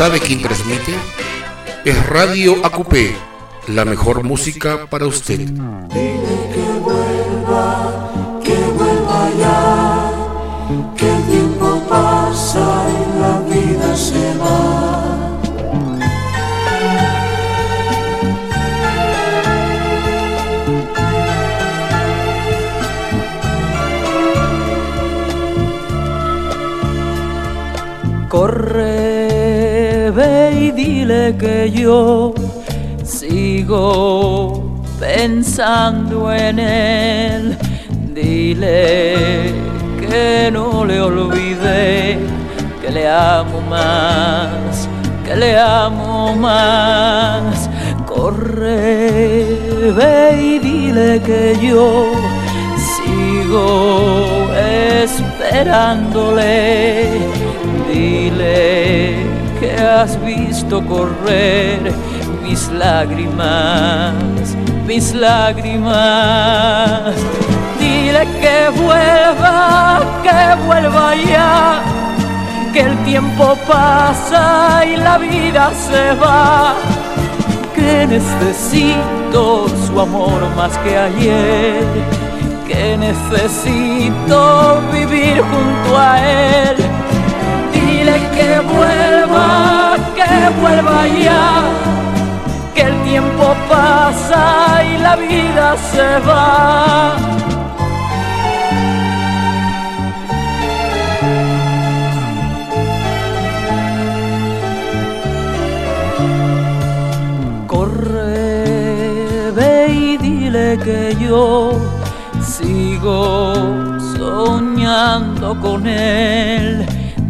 ¿Sabe quién transmite? Es Radio Acupé, la mejor música para usted. Dile que vuelva ya, que el tiempo pasa y la vida se va. Corre, ve y dile que yo sigo pensando en él. Dile que no le olvide, que le amo más, que le amo más. Corre, ve y dile que yo sigo esperándole. Dile que has visto correr mis lágrimas, mis lágrimas. Dile que vuelva ya, que el tiempo pasa y la vida se va. Que necesito su amor más que ayer, que necesito vivir junto a él. Dile que vuelva ya, que el tiempo pasa y la vida se va. Corre, ve y dile que yo sigo soñando con él.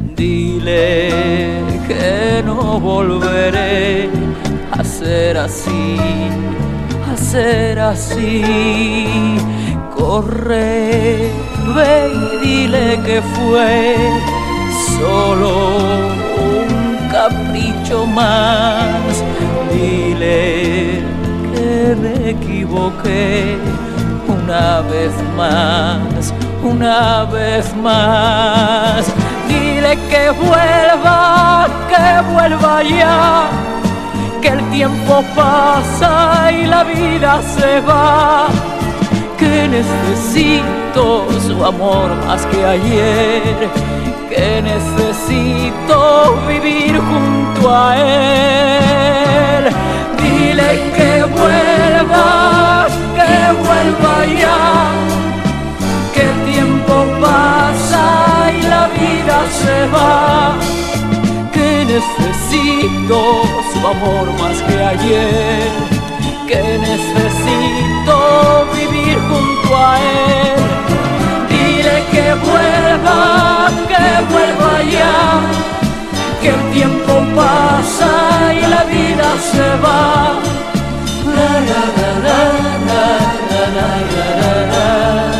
Dile que no volveré a ser así, a ser así. Corre, ve y dile que fue solo un capricho más. Dile que me equivoqué una vez más, una vez más. Dile que vuelva ya, que el tiempo pasa y la vida se va. Que necesito su amor más que ayer, que necesito vivir junto a él. Dile que vuelva ya, que el tiempo pasa y la vida se va. Que necesito su amor más que ayer, que necesito vivir junto a él. Dile que vuelva ya, que el tiempo pasa y la vida se va. La la la la la la la la la.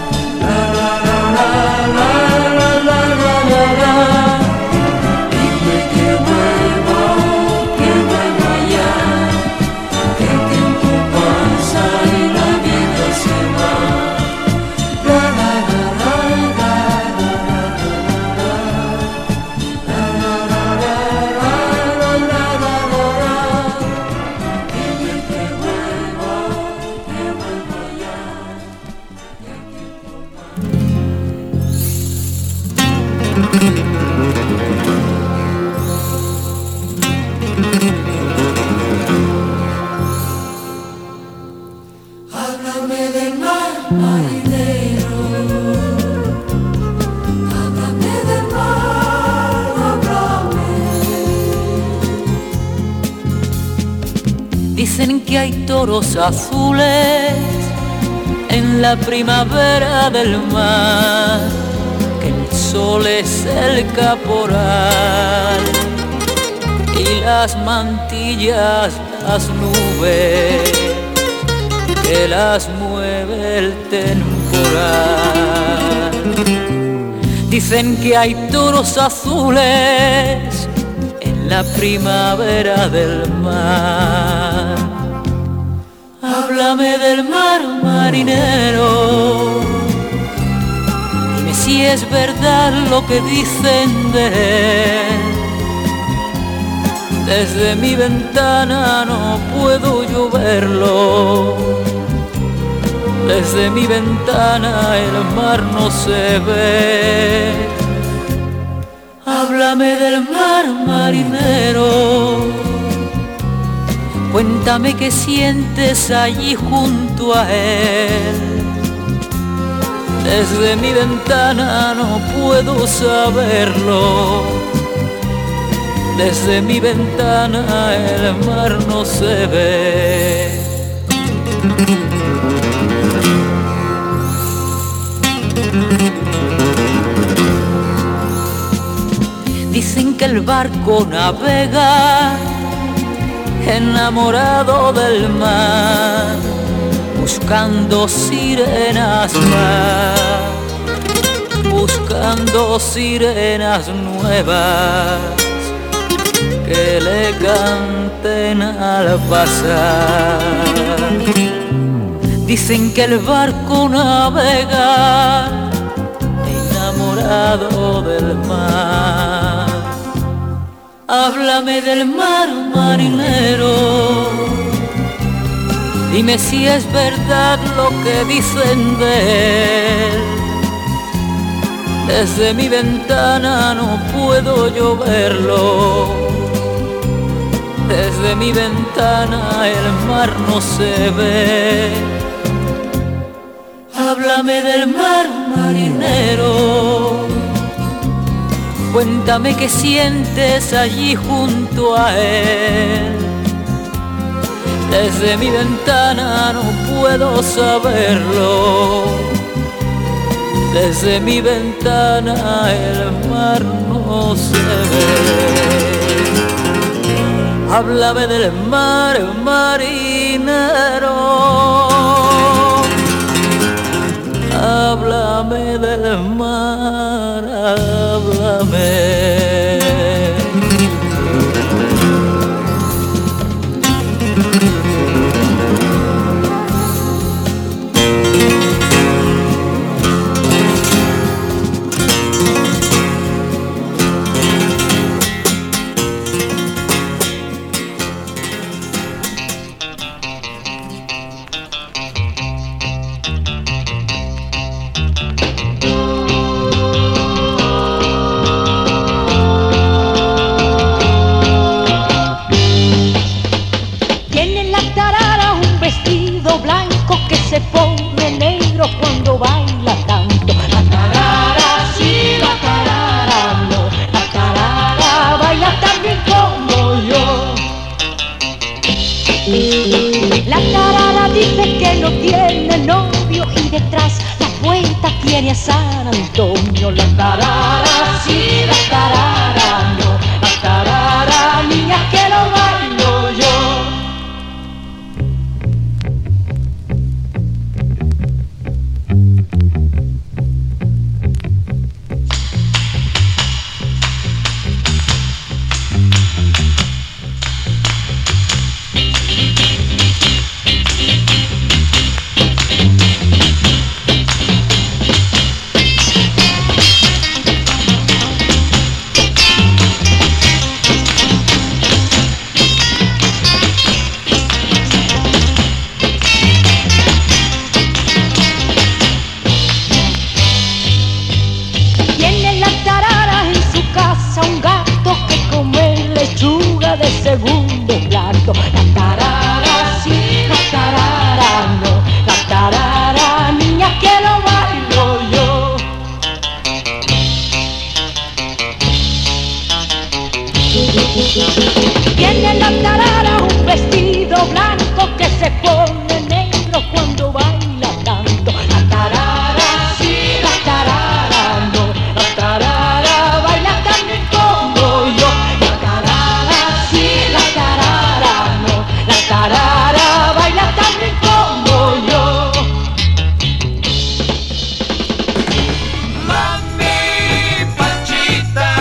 Dicen que hay toros azules en la primavera del mar, que el sol es el caporal y las mantillas las nubes que las mueve el temporal. Dicen que hay toros azules en la primavera del mar. Háblame del mar, marinero, dime si es verdad lo que dicen de él, Desde mi ventana no puedo yo verlo. Desde mi ventana el mar no se ve. Háblame del mar, marinero. Cuéntame qué sientes allí junto a él. Desde mi ventana no puedo saberlo. Desde mi ventana el mar no se ve. Dicen que el barco navega enamorado del mar, buscando sirenas más, buscando sirenas nuevas que le canten al pasar. Dicen que el barco navega enamorado del mar. Háblame del mar, marinero. Dime si es verdad lo que dicen de él. Desde mi ventana no puedo yo verlo. Desde mi ventana el mar no se ve. Háblame del mar, marinero. Cuéntame qué sientes allí junto a él. Desde mi ventana no puedo saberlo. Desde mi ventana el mar no se ve. Háblame del mar, marinero. Háblame del mar, háblame. Se pone negro cuando baila tanto. La tarara, sí, la tarara, no. La tarara baila tan bien como yo. La tarara dice que no tiene novio y detrás la puerta tiene a San Antonio. La tarara, sí, la tarara, no. La tarara, niña, que lo bailo yo. De segundo plato. La tarara, sí, la tarara, no. La tarara, niña, que lo bailo yo. Tiene la tarara un vestido blanco que se pone negro cuando baila tanto. La tarara, sí, la tarara, no. La tarara baila tan bien como yo. La tarara baila tan bien como yo. Mami Panchita,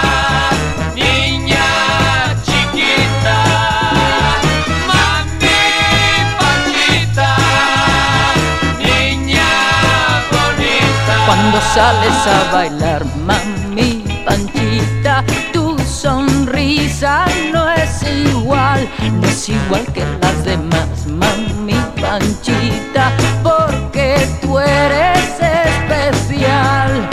niña chiquita. Mami Panchita, niña bonita. Cuando sales a bailar, mami Panchita, tus sonrisa no es igual que las demás, mami Panchita, porque tú eres especial.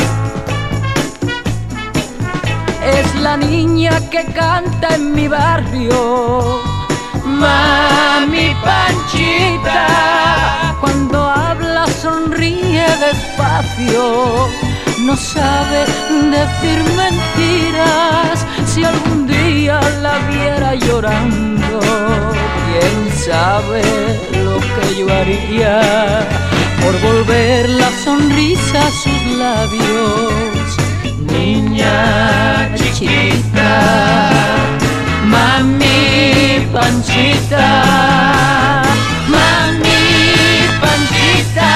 Es la niña que canta en mi barrio, mami Panchita. Cuando habla sonríe despacio, no sabe decir mentiras. Si algún día la viera llorando, quién sabe lo que yo haría por volver la sonrisa a sus labios. Niña chiquita, mami Panchita, mami Panchita.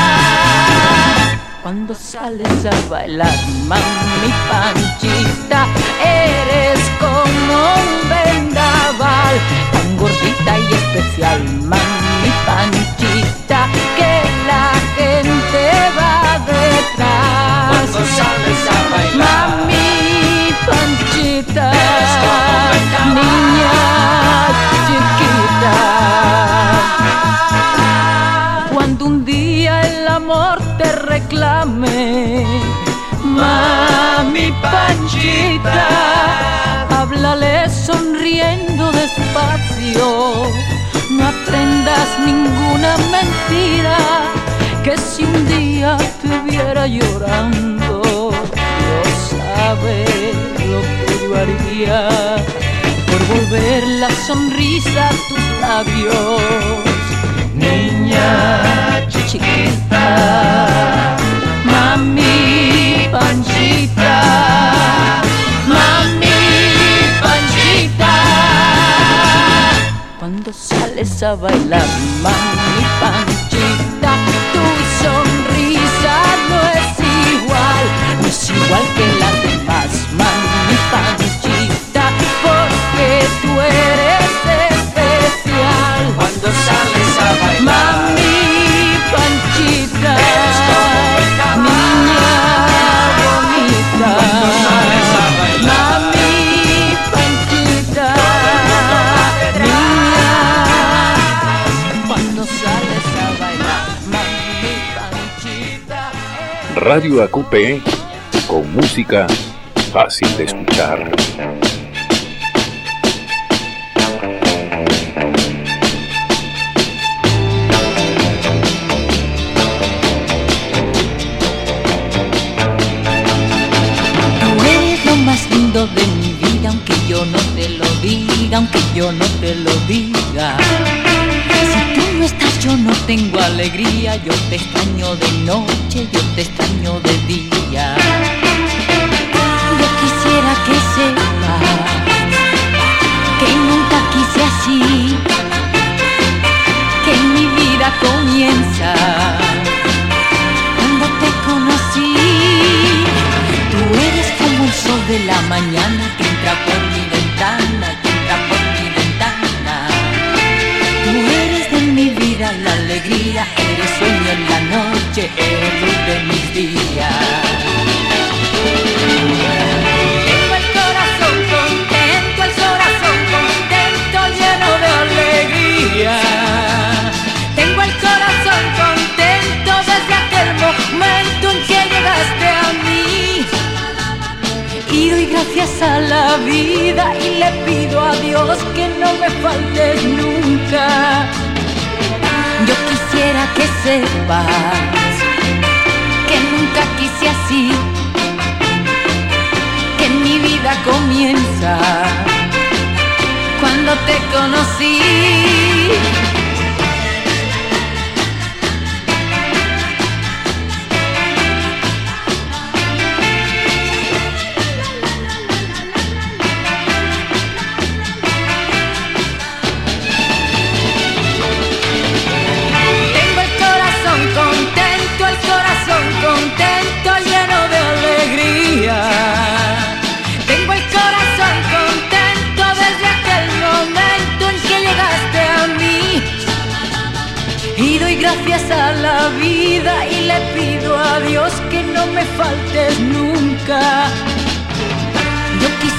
Cuando sales a bailar, mami Panchita, eres como un vendaval, tan gordita y especial, mami Panchita, que la gente va detrás. Cuando sales a bailar, mami Panchita, eres como un vendaval, niña chiquita. Cuando un día el amor te reclame, mami Panchita, háblale sonriendo despacio. No aprendas ninguna mentira, que si un día te viera llorando, Dios sabe lo que yo haría por volver la sonrisa a tus labios. Niña chiquita, mami Panchita, mami Panchita. Cuando sales a bailar, mami Panchita, tu sonrisa no es igual que las demás, mami Panchita, porque tú eres especial. cuando sales a bailar, Mami Panchita, eres como un vendaval, niña bonita. cuando sales a bailar, Mami Panchita, niña. Cuando sales a bailar, mami Panchita. Radio Acupe, con música fácil de escuchar. Tú eres lo más lindo de mi vida, aunque yo no te lo diga, aunque yo no te lo diga. Si tú no estás yo no tengo alegría, yo te extraño de noche, yo te extraño de día. Yo quisiera que sepas que nunca quise así, que mi vida comienza cuando te conocí. Tú eres como el sol de la mañana que entra por mi ventana, que entra por mi ventana. Tú eres de mi vida la alegría, eres sueño en la noche, eres luz de mis días. Tengo el corazón contento, lleno de alegría. Tengo el corazón contento desde aquel momento en que llegaste a mí. Y doy gracias a la vida y le pido a Dios que no me faltes nunca. Yo quisiera que sepas que nunca quise así, que mi vida comienza cuando te conocí. Tengo el corazón contento, lleno de alegría. Tengo el corazón contento desde aquel momento en que llegaste a mí. Y doy gracias a la vida y le pido a Dios que no me faltes nunca. Yo quisiera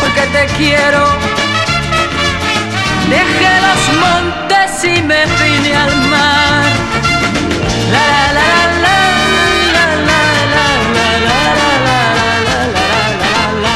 porque te quiero. Dejé los montes y me vine al mar. La la la la la la la la la la la la.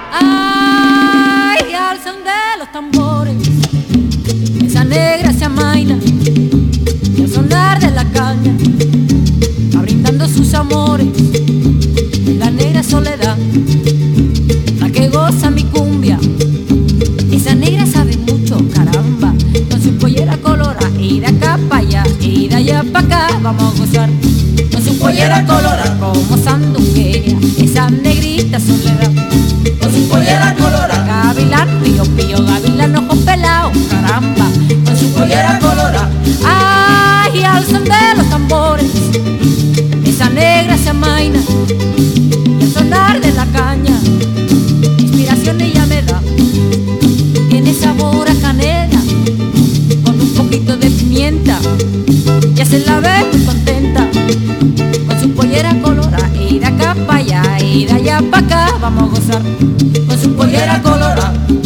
Ay, al son de los tambores, esa negra se amaina y al sonar de la caña va brindando sus amores. La negra soledad, la que goza mi cumbia, esa negra sabe mucho, caramba, con su pollera colora y de acá para allá y de allá para acá vamos a gozar. Con su pollera colora como sandunguera, esa negrita soledad. Con su pollera colora, gavilán, pío pío, gavilán, ojo pelao, caramba. Con su pollera colora, ay, al son de los tambores, esa negra se amaina y al sonar de la caña, inspiración ella me da. Tiene sabor a canela con un poquito de pimienta, ya se la ve muy contenta. Con su pollera colora y de acá para allá y de allá para acá vamos a gozar. Con su pollera colora.